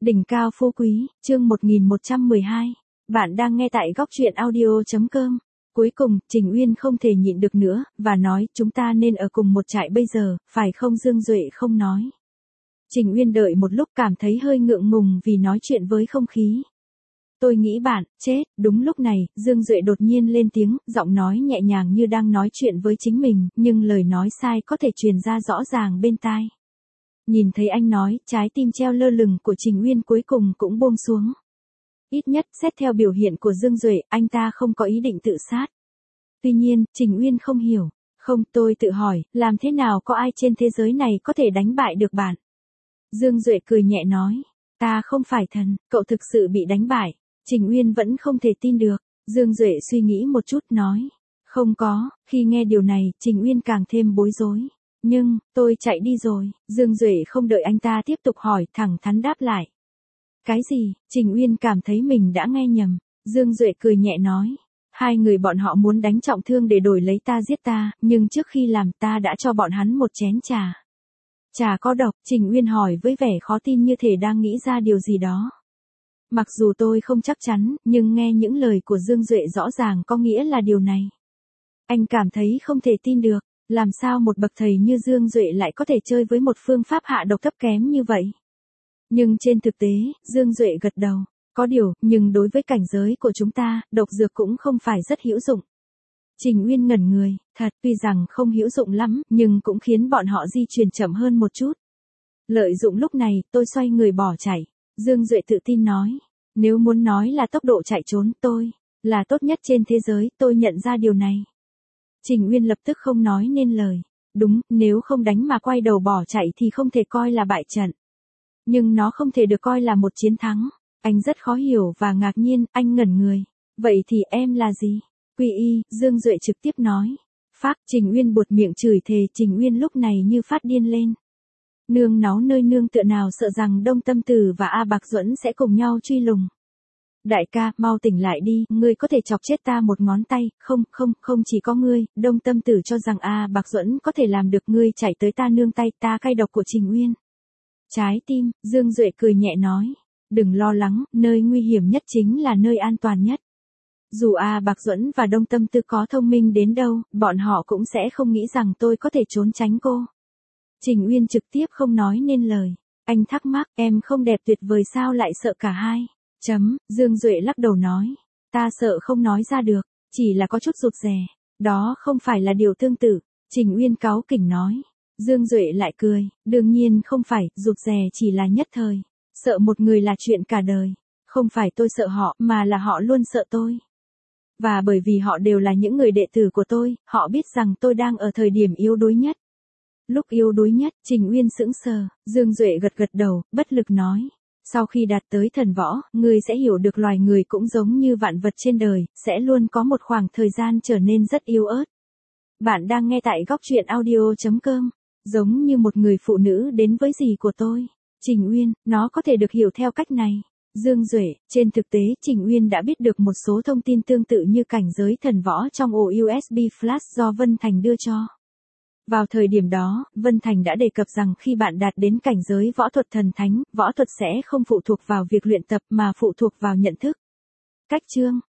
Đỉnh cao phú quý, chương 1112. Bạn đang nghe tại góc truyện audio.com. Cuối cùng, Trình Uyên không thể nhịn được nữa, và nói chúng ta nên ở cùng một trại bây giờ, phải không? Dương Duệ không nói. Trình Uyên đợi một lúc cảm thấy hơi ngượng ngùng vì nói chuyện với không khí. Tôi nghĩ bạn, chết. Đúng lúc này, Dương Duệ đột nhiên lên tiếng, giọng nói nhẹ nhàng như đang nói chuyện với chính mình, nhưng lời nói sai có thể truyền ra rõ ràng bên tai. Nhìn thấy anh nói, trái tim treo lơ lửng của Trình Uyên cuối cùng cũng buông xuống. Ít nhất, xét theo biểu hiện của Dương Duệ, anh ta không có ý định tự sát. Tuy nhiên, Trình Uyên không hiểu. Không, tôi tự hỏi, làm thế nào có ai trên thế giới này có thể đánh bại được bạn? Dương Duệ cười nhẹ nói, ta không phải thần, cậu thực sự bị đánh bại. Trình Uyên vẫn không thể tin được. Dương Duệ suy nghĩ một chút nói, không có. Khi nghe điều này, Trình Uyên càng thêm bối rối. Nhưng, tôi chạy đi rồi. Dương Duệ không đợi anh ta tiếp tục hỏi, thẳng thắn đáp lại. Cái gì? Trình Uyên cảm thấy mình đã nghe nhầm. Dương Duệ cười nhẹ nói, hai người bọn họ muốn đánh trọng thương để đổi lấy ta giết ta, nhưng trước khi làm ta đã cho bọn hắn một chén trà. Trà có độc? Trình Uyên hỏi với vẻ khó tin như thể đang nghĩ ra điều gì đó. Mặc dù tôi không chắc chắn, nhưng nghe những lời của Dương Duệ rõ ràng có nghĩa là điều này. Anh cảm thấy không thể tin được. Làm sao một bậc thầy như Dương Duệ lại có thể chơi với một phương pháp hạ độc thấp kém như vậy? Nhưng trên thực tế, Dương Duệ gật đầu. Có điều, nhưng đối với cảnh giới của chúng ta, độc dược cũng không phải rất hữu dụng. Trình Uyên ngẩn người, thật, tuy rằng không hữu dụng lắm, nhưng cũng khiến bọn họ di chuyển chậm hơn một chút. Lợi dụng lúc này, tôi xoay người bỏ chạy. Dương Duệ tự tin nói, nếu muốn nói là tốc độ chạy trốn tôi, là tốt nhất trên thế giới, tôi nhận ra điều này. Trình Uyên lập tức không nói nên lời. Đúng, nếu không đánh mà quay đầu bỏ chạy thì không thể coi là bại trận. Nhưng nó không thể được coi là một chiến thắng. Anh rất khó hiểu và ngạc nhiên, anh ngẩn người. Vậy thì em là gì? Quy y, Dương Duệ trực tiếp nói. Phác, Trình Uyên buột miệng chửi thề. Trình Uyên lúc này như phát điên lên. Nương náu nơi nương tựa nào sợ rằng Đông Tâm Tử và A Bạc Duẫn sẽ cùng nhau truy lùng. Đại ca, mau tỉnh lại đi, ngươi có thể chọc chết ta một ngón tay, không chỉ có ngươi, Đông Tâm Tử cho rằng A Bạc Duẫn có thể làm được, ngươi chạy tới ta nương tay, ta cay độc của Trình Uyên. Trái tim, Dương Duệ cười nhẹ nói, đừng lo lắng, nơi nguy hiểm nhất chính là nơi an toàn nhất. Dù A Bạc Duẫn và Đông Tâm Tử có thông minh đến đâu, bọn họ cũng sẽ không nghĩ rằng tôi có thể trốn tránh cô. Trình Uyên trực tiếp không nói nên lời. Anh thắc mắc, em không đẹp tuyệt vời sao lại sợ cả hai? Dương Duệ lắc đầu nói, ta sợ không nói ra được, chỉ là có chút rụt rè. Đó không phải là điều tương tự. Trình Uyên cáu kỉnh nói. Dương Duệ lại cười, đương nhiên không phải, rụt rè chỉ là nhất thời. Sợ một người là chuyện cả đời. Không phải tôi sợ họ, mà là họ luôn sợ tôi. Và bởi vì họ đều là những người đệ tử của tôi, họ biết rằng tôi đang ở thời điểm yếu đuối nhất. Lúc yếu đuối nhất, Trình Uyên sững sờ, Dương Duệ gật đầu, bất lực nói. Sau khi đạt tới thần võ, ngươi sẽ hiểu được loài người cũng giống như vạn vật trên đời, sẽ luôn có một khoảng thời gian trở nên rất yếu ớt. Bạn đang nghe tại góc truyện audio.com. Giống như một người phụ nữ đến với dì của tôi. Trình Uyên, nó có thể được hiểu theo cách này. Dương Duệ, trên thực tế Trình Uyên đã biết được một số thông tin tương tự như cảnh giới thần võ trong ổ USB flash do Vân Thành đưa cho. Vào thời điểm đó, Vân Thành đã đề cập rằng khi bạn đạt đến cảnh giới võ thuật thần thánh, võ thuật sẽ không phụ thuộc vào việc luyện tập mà phụ thuộc vào nhận thức. Cách chương